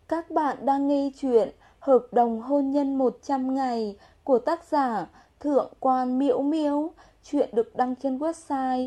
Các bạn đang nghe chuyện Hợp đồng hôn nhân 100 ngày của tác giả Thượng quan Miễu Miễu. Chuyện được đăng trên website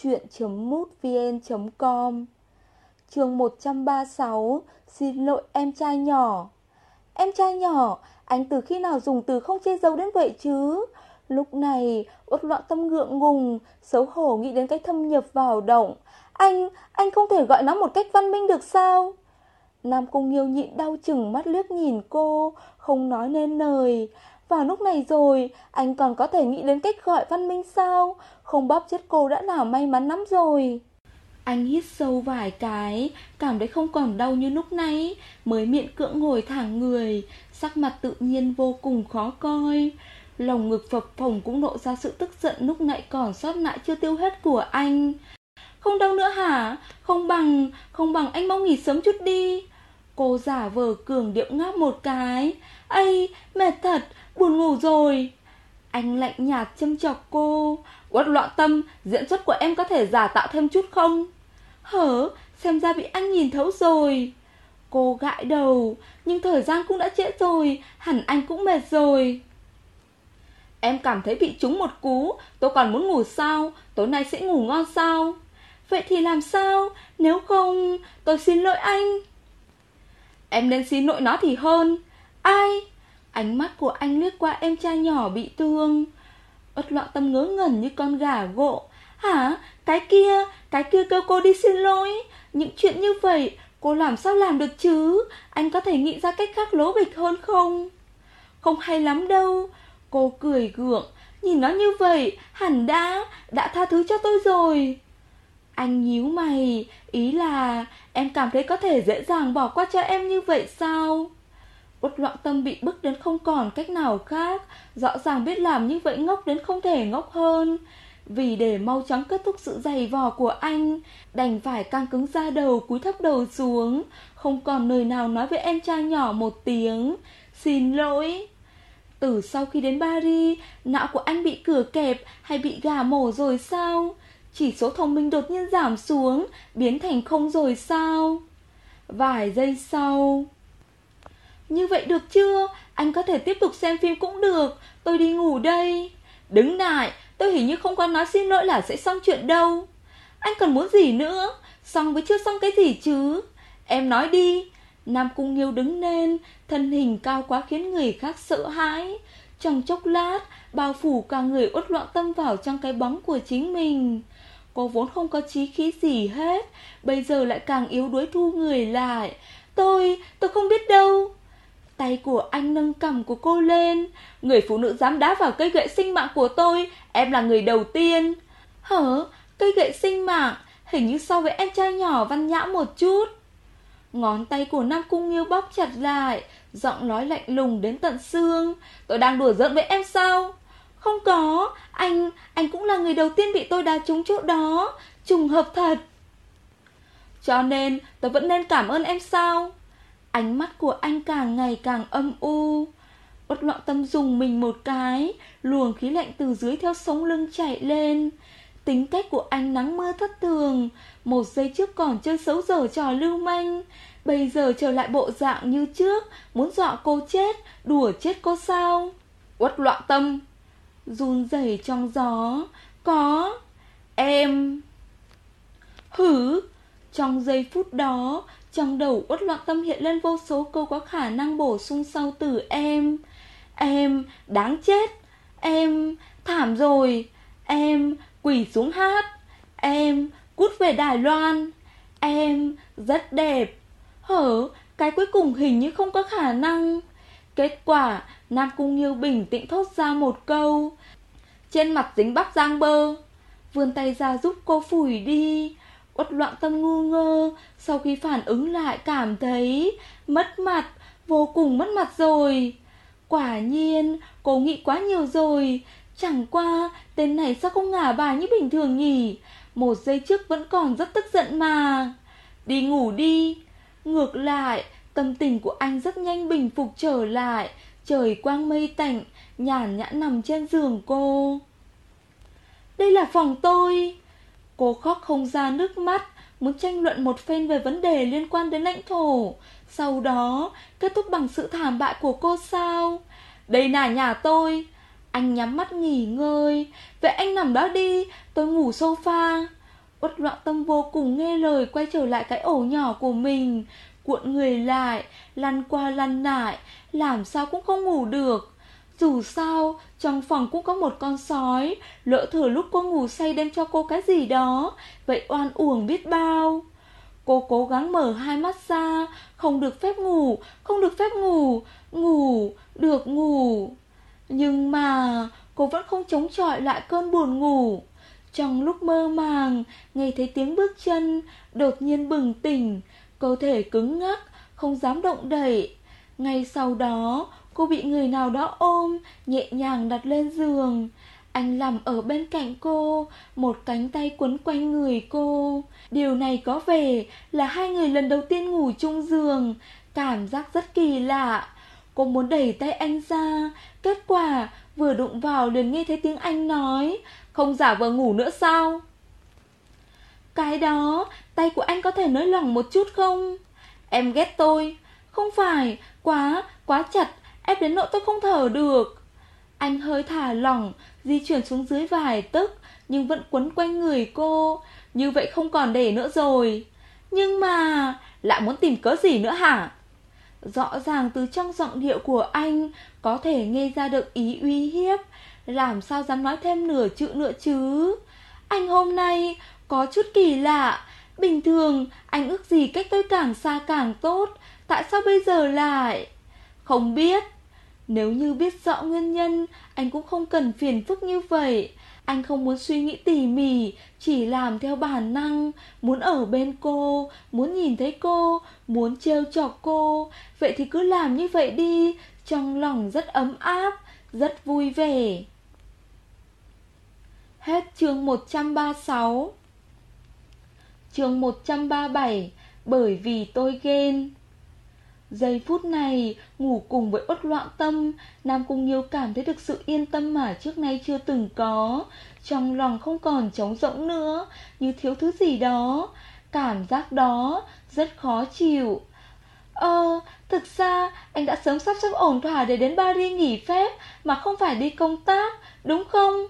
chuyện.mútvn.com. Chương 136. Xin lỗi em trai nhỏ. Em trai nhỏ, anh từ khi nào dùng từ không che giấu đến vậy chứ? Lúc này Uất Loạn Tâm ngượng ngùng, xấu hổ nghĩ đến cái thâm nhập vào động. Anh không thể gọi nó một cách văn minh được sao? Nam Cung Nghiêu nhịn đau chừng mắt liếc nhìn cô, không nói nên lời. Vào lúc này rồi, anh còn có thể nghĩ đến cách gọi văn minh sao? Không bóp chết cô đã là may mắn lắm rồi. Anh hít sâu vài cái, cảm thấy không còn đau như lúc nãy, mới miễn cưỡng ngồi thẳng người, sắc mặt tự nhiên vô cùng khó coi. Lồng ngực phập phồng cũng lộ ra sự tức giận lúc nãy còn sót lại chưa tiêu hết của anh. Không đau nữa hả? Không bằng anh mau nghỉ sớm chút đi. Cô giả vờ cường điệu ngáp một cái. Ây, mệt thật, buồn ngủ rồi. Anh lạnh nhạt châm chọc cô. Uất Loạn Tâm, diễn xuất của em có thể giả tạo thêm chút không? Hở, xem ra bị anh nhìn thấu rồi. Cô gãi đầu, nhưng thời gian cũng đã trễ rồi, hẳn anh cũng mệt rồi. Em cảm thấy bị trúng một cú, tôi còn muốn ngủ sao? Tối nay sẽ ngủ ngon sao? Vậy thì làm sao? Nếu không, tôi xin lỗi anh. Em nên xin lỗi nó thì hơn. Ai? Ánh mắt của anh liếc qua em trai nhỏ bị thương. Uất Loạn Tâm ngớ ngẩn như con gà gộ. Hả? Cái kia kêu cô đi xin lỗi. Những chuyện như vậy cô làm sao làm được chứ? Anh có thể nghĩ ra cách khác lố bịch hơn không? Không hay lắm đâu. Cô cười gượng. Nhìn nó như vậy, hẳn đã tha thứ cho tôi rồi. Anh nhíu mày, ý là em cảm thấy có thể dễ dàng bỏ qua cho em như vậy sao? Uất Loạn Tâm bị bức đến không còn cách nào khác, rõ ràng biết làm như vậy ngốc đến không thể ngốc hơn. Vì để mau chóng kết thúc sự giày vò của anh, đành phải căng cứng ra đầu cúi thấp đầu xuống, không còn lời nào nói với em trai nhỏ một tiếng xin lỗi. Từ sau khi đến Paris, não của anh bị cửa kẹp hay bị gà mổ rồi sao? Chỉ số thông minh đột nhiên giảm xuống, biến thành không rồi sao? Vài giây sau. Như vậy được chưa? Anh có thể tiếp tục xem phim cũng được, tôi đi ngủ đây. Đứng lại, tôi hình như không có nói xin lỗi là sẽ xong chuyện đâu. Anh còn muốn gì nữa? Xong với chưa xong cái gì chứ? Em nói đi. Nam Cung Nghiêu đứng lên, thân hình cao quá khiến người khác sợ hãi. Trong chốc lát, bao phủ cả người Uất Loạn Tâm vào trong cái bóng của chính mình. Cô vốn không có chí khí gì hết, bây giờ lại càng yếu đuối thu người lại. Tôi không biết đâu. Tay của anh nâng cằm của cô lên. Người phụ nữ dám đá vào cây gậy sinh mạng của tôi, em là người đầu tiên. Hở? Cây gậy sinh mạng? Hình như so với em trai nhỏ văn nhã một chút. Ngón tay của Nam Cung Nghiêu bóp chặt lại, giọng nói lạnh lùng đến tận xương. Tôi đang đùa giỡn với em sao? Không có, anh cũng là người đầu tiên bị tôi đá trúng chỗ đó. Trùng hợp thật. Cho nên tôi vẫn nên cảm ơn em sao? Ánh mắt của anh càng ngày càng âm u. Uất Loạn Tâm dùng mình một cái, luồng khí lạnh từ dưới theo sống lưng chạy lên. Tính cách của anh nắng mưa thất thường, một giây trước còn chơi xấu dở trò lưu manh, bây giờ trở lại bộ dạng như trước, muốn dọa cô chết, đùa chết cô sao? Uất Loạn Tâm run rẩy trong gió. Có em. Hử? Trong giây phút đó, trong đầu Uất Loạn Tâm hiện lên vô số câu có khả năng bổ sung sau từ em. Em đáng chết. Em thảm rồi. Em quỳ xuống hát. Em cút về Đài Loan. Em rất đẹp. Hở, cái cuối cùng hình như không có khả năng. Kết quả, Nam Cung Nghiêu bình tĩnh thốt ra một câu. Trên mặt dính bắp giang bơ. Vươn tay ra giúp cô phủi đi. Uất Loạn Tâm ngu ngơ, sau khi phản ứng lại cảm thấy mất mặt, vô cùng mất mặt rồi. Quả nhiên, cô nghĩ quá nhiều rồi. Chẳng qua, tên này sao không ngả bài như bình thường nhỉ? Một giây trước vẫn còn rất tức giận mà. Đi ngủ đi. Ngược lại, tâm tình của anh rất nhanh bình phục trở lại. Trời quang mây tạnh, nhàn nhã nằm trên giường cô. Đây là phòng tôi. Cô khóc không ra nước mắt, muốn tranh luận một phen về vấn đề liên quan đến lãnh thổ, sau đó kết thúc bằng sự thảm bại của cô sao? Đây là nhà tôi. Anh nhắm mắt nghỉ ngơi. Vậy anh nằm đó đi, tôi ngủ sofa. Uất Loạn Tâm vô cùng nghe lời quay trở lại cái ổ nhỏ của mình, cuộn người lại, lăn qua lăn lại, làm sao cũng không ngủ được. Dù sao, trong phòng cũng có một con sói, lỡ thừa lúc cô ngủ say đem cho cô cái gì đó, vậy oan uổng biết bao. Cô cố gắng mở hai mắt ra, không được phép ngủ, không được phép ngủ, ngủ, được ngủ. Nhưng mà cô vẫn không chống chọi lại cơn buồn ngủ. Trong lúc mơ màng, nghe thấy tiếng bước chân, đột nhiên bừng tỉnh, cơ thể cứng ngắc, không dám động đậy. Ngay sau đó, cô bị người nào đó ôm, nhẹ nhàng đặt lên giường. Anh nằm ở bên cạnh cô, một cánh tay quấn quanh người cô. Điều này có vẻ là hai người lần đầu tiên ngủ chung giường, cảm giác rất kỳ lạ. Cô muốn đẩy tay anh ra, kết quả vừa đụng vào liền nghe thấy tiếng anh nói, không giả vờ ngủ nữa sao? Cái đó, tay của anh có thể nới lỏng một chút không? Em ghét tôi. Không phải, quá chặt, ép đến nỗi tôi không thở được. Anh hơi thả lỏng, di chuyển xuống dưới vài tấc, nhưng vẫn quấn quanh người cô. Như vậy không còn để nữa rồi. Nhưng mà, lại muốn tìm cớ gì nữa hả? Rõ ràng từ trong giọng điệu của anh có thể nghe ra được ý uy hiếp. Làm sao dám nói thêm nửa chữ nữa chứ? Anh hôm nay có chút kỳ lạ. Bình thường anh ước gì cách tôi càng xa càng tốt, tại sao bây giờ lại... Không biết. Nếu như biết rõ nguyên nhân, anh cũng không cần phiền phức như vậy. Anh không muốn suy nghĩ tỉ mỉ, chỉ làm theo bản năng, muốn ở bên cô, muốn nhìn thấy cô, muốn trêu chọc cô. Vậy thì cứ làm như vậy đi, trong lòng rất ấm áp, rất vui vẻ. Hết chương 136. Chương 137. Bởi vì tôi ghen. Giây phút này, ngủ cùng với Uất Loạn Tâm, Nam Cung Nghiêu cảm thấy được sự yên tâm mà trước nay chưa từng có. Trong lòng không còn trống rỗng nữa, như thiếu thứ gì đó. Cảm giác đó rất khó chịu. Thực ra anh đã sớm sắp xếp ổn thỏa để đến Paris nghỉ phép mà không phải đi công tác, đúng không?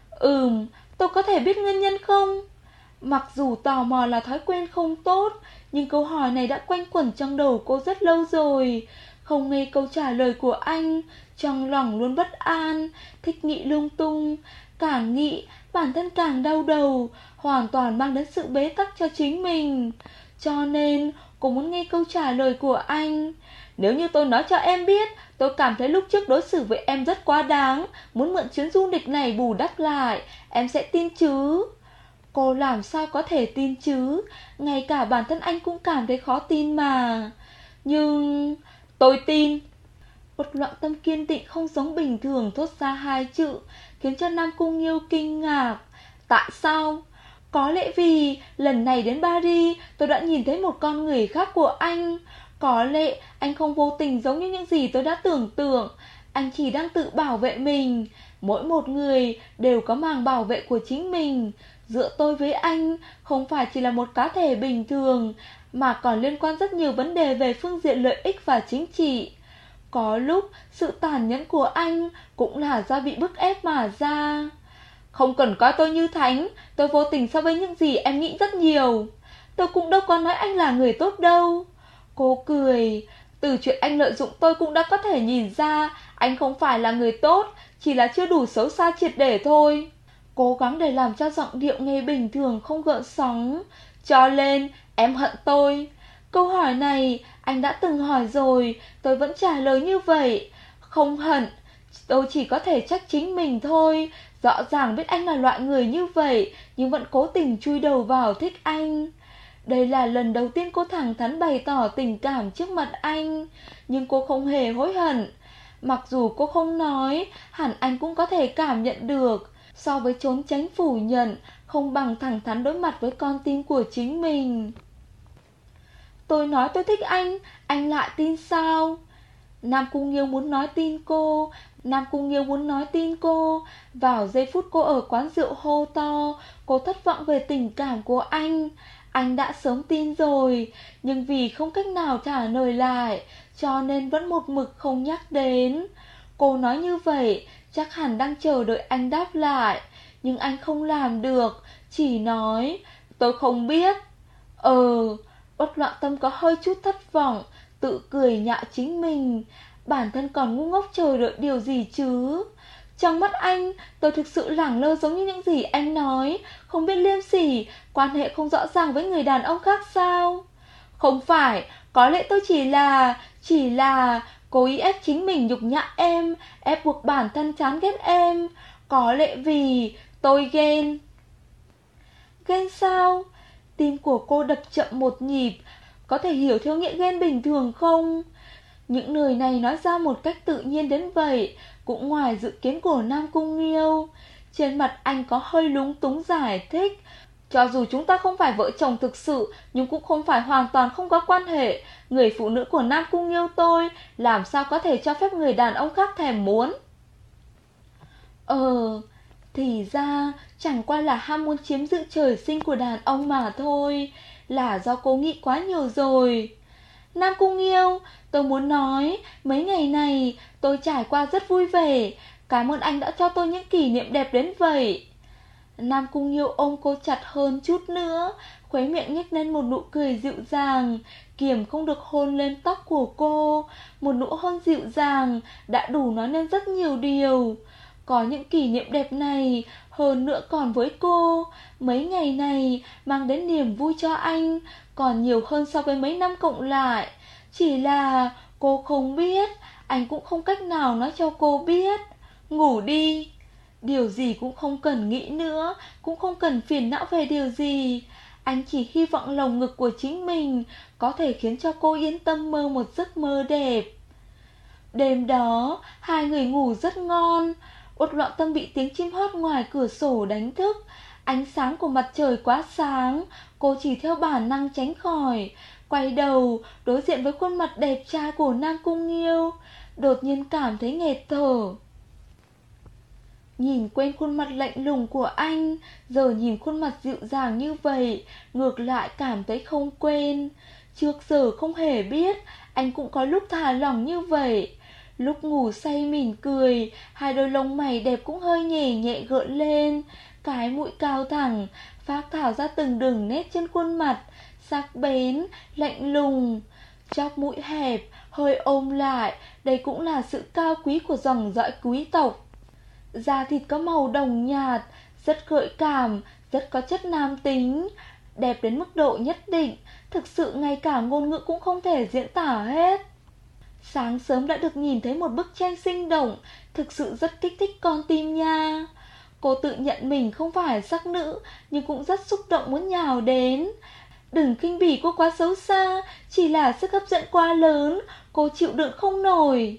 Tôi có thể biết nguyên nhân không? Mặc dù tò mò là thói quen không tốt, nhưng câu hỏi này đã quanh quẩn trong đầu cô rất lâu rồi. Không nghe câu trả lời của anh, trong lòng luôn bất an, thích nghĩ lung tung. Càng nghĩ, bản thân càng đau đầu, hoàn toàn mang đến sự bế tắc cho chính mình. Cho nên, cô muốn nghe câu trả lời của anh. Nếu như tôi nói cho em biết, tôi cảm thấy lúc trước đối xử với em rất quá đáng, muốn mượn chuyến du lịch này bù đắp lại, em sẽ tin chứ? Cô làm sao có thể tin chứ? Ngay cả bản thân anh cũng cảm thấy khó tin mà. Nhưng... tôi tin. Uất Loạn Tâm kiên định không giống bình thường thốt ra hai chữ, khiến cho Nam Cung Nghiêu kinh ngạc. Tại sao? Có lẽ vì lần này đến Paris tôi đã nhìn thấy một con người khác của anh. Có lẽ anh không vô tình giống như những gì tôi đã tưởng tượng. Anh chỉ đang tự bảo vệ mình. Mỗi một người đều có màng bảo vệ của chính mình. Giữa tôi với anh không phải chỉ là một cá thể bình thường, mà còn liên quan rất nhiều vấn đề về phương diện lợi ích và chính trị. Có lúc sự tàn nhẫn của anh cũng là do bị bức ép mà ra. Không cần coi tôi như thánh, tôi vô tình so với những gì em nghĩ rất nhiều. Tôi cũng đâu có nói anh là người tốt đâu. Cô cười. Từ chuyện anh lợi dụng tôi cũng đã có thể nhìn ra anh không phải là người tốt, chỉ là chưa đủ xấu xa triệt để thôi. Cố gắng để làm cho giọng điệu nghe bình thường không gợn sóng. Cho nên em hận tôi. Câu hỏi này anh đã từng hỏi rồi, tôi vẫn trả lời như vậy. Không hận, tôi chỉ có thể trách chính mình thôi. Rõ ràng biết anh là loại người như vậy, nhưng vẫn cố tình chui đầu vào thích anh. Đây là lần đầu tiên cô thẳng thắn bày tỏ tình cảm trước mặt anh, nhưng cô không hề hối hận. Mặc dù cô không nói, hẳn anh cũng có thể cảm nhận được. So với trốn tránh phủ nhận, không bằng thẳng thắn đối mặt với con tim của chính mình. Tôi nói tôi thích anh lại tin sao? Nam Cung Nghiêu muốn nói tin cô. Nam Cung Nghiêu muốn nói tin cô. Vào giây phút cô ở quán rượu hô to, cô thất vọng về tình cảm của anh. Anh đã sớm tin rồi, nhưng vì không cách nào trả lời lại, cho nên vẫn một mực không nhắc đến. Cô nói như vậy, chắc hẳn đang chờ đợi anh đáp lại, nhưng anh không làm được, chỉ nói, tôi không biết. Uất Loạn Tâm có hơi chút thất vọng, tự cười nhạo chính mình. Bản thân còn ngu ngốc chờ đợi điều gì chứ? Trong mắt anh, tôi thực sự lẳng lơ giống như những gì anh nói, không biết liêm sỉ, quan hệ không rõ ràng với người đàn ông khác sao? Không phải, có lẽ tôi chỉ là cố ý ép chính mình nhục nhã em, ép buộc bản thân chán ghét em. Có lẽ vì tôi ghen. Ghen sao? Tim của cô đập chậm một nhịp, có thể hiểu theo nghĩa ghen bình thường không? Những lời này nói ra một cách tự nhiên đến vậy, cũng ngoài dự kiến của Nam Cung Nghiêu. Trên mặt anh có hơi lúng túng giải thích, cho dù chúng ta không phải vợ chồng thực sự, nhưng cũng không phải hoàn toàn không có quan hệ. Người phụ nữ của Nam Cung Nghiêu tôi làm sao có thể cho phép người đàn ông khác thèm muốn? Thì ra chẳng qua là ham muốn chiếm giữ trời sinh của đàn ông mà thôi, là do cô nghĩ quá nhiều rồi. Nam Cung Nghiêu, tôi muốn nói, mấy ngày này tôi trải qua rất vui vẻ, cảm ơn anh đã cho tôi những kỷ niệm đẹp đến vậy. Nam Cung Nghiêu ôm cô chặt hơn chút nữa, khóe miệng nhếch lên một nụ cười dịu dàng, kiềm không được hôn lên tóc của cô. Một nụ hôn dịu dàng đã đủ nói nên rất nhiều điều. Có những kỷ niệm đẹp này, hơn nữa còn với cô, mấy ngày này mang đến niềm vui cho anh, còn nhiều hơn so với mấy năm cộng lại. Chỉ là cô không biết, anh cũng không cách nào nói cho cô biết. Ngủ đi. Điều gì cũng không cần nghĩ nữa, cũng không cần phiền não về điều gì. Anh chỉ hy vọng lồng ngực của chính mình có thể khiến cho cô yên tâm mơ một giấc mơ đẹp. Đêm đó, hai người ngủ rất ngon. Uất Loạn Tâm bị tiếng chim hót ngoài cửa sổ đánh thức. Ánh sáng của mặt trời quá sáng, cô chỉ theo bản năng tránh khỏi. Quay đầu, đối diện với khuôn mặt đẹp trai của Nam Cung Nghiêu, đột nhiên cảm thấy nghẹt thở. Nhìn quen khuôn mặt lạnh lùng của anh, giờ nhìn khuôn mặt dịu dàng như vậy, ngược lại cảm thấy không quen. Trước giờ không hề biết, anh cũng có lúc thả lỏng như vậy. Lúc ngủ say mỉm cười, hai đôi lông mày đẹp cũng hơi nhẹ nhẹ gợn lên, cái mũi cao thẳng, phác thảo ra từng đường nét trên khuôn mặt, sắc bén, lạnh lùng. Chóp mũi hẹp, hơi ôm lại, đây cũng là sự cao quý của dòng dõi quý tộc. Da thịt có màu đồng nhạt, rất gợi cảm, rất có chất nam tính, đẹp đến mức độ nhất định, thực sự ngay cả ngôn ngữ cũng không thể diễn tả hết. Sáng sớm đã được nhìn thấy một bức tranh sinh động, thực sự rất kích thích con tim nha. Cô tự nhận mình không phải sắc nữ, nhưng cũng rất xúc động muốn nhào đến. Đừng khinh bỉ cô quá xấu xa, chỉ là sức hấp dẫn quá lớn, cô chịu đựng không nổi.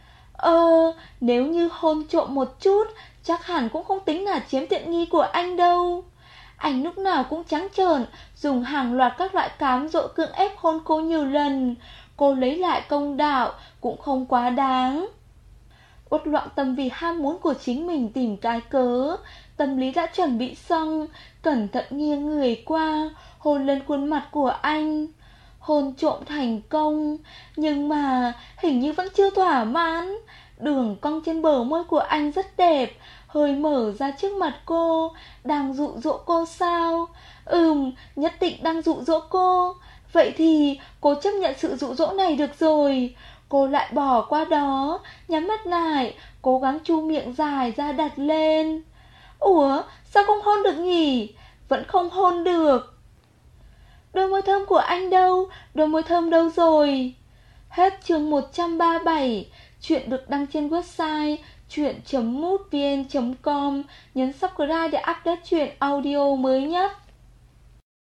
Nếu như hôn trộm một chút, chắc hẳn cũng không tính là chiếm tiện nghi của anh đâu. Anh lúc nào cũng trắng trợn, dùng hàng loạt các loại cám dỗ cưỡng ép hôn cô nhiều lần. Cô lấy lại công đạo cũng không quá đáng. Uất Loạn Tâm vì ham muốn của chính mình tìm cái cớ, tâm lý đã chuẩn bị xong, cẩn thận nghiêng người qua, hôn lên khuôn mặt của anh. Hôn trộm thành công, nhưng mà hình như vẫn chưa thỏa mãn. Đường cong trên bờ môi của anh rất đẹp, hơi mở ra trước mặt cô, đang dụ dỗ cô sao? Nhất định đang dụ dỗ cô. Vậy thì cô chấp nhận sự dụ dỗ này được rồi. Cô lại bỏ qua đó, nhắm mắt lại, cố gắng chu miệng dài ra đặt lên. Ủa, sao không hôn được nhỉ? Vẫn không hôn được. Đôi môi thơm của anh đâu? Đôi môi thơm đâu rồi? Hết chương 137. Chuyện được đăng trên website chuyện.mútvn.com. Nhấn subscribe để update chuyện audio mới nhất.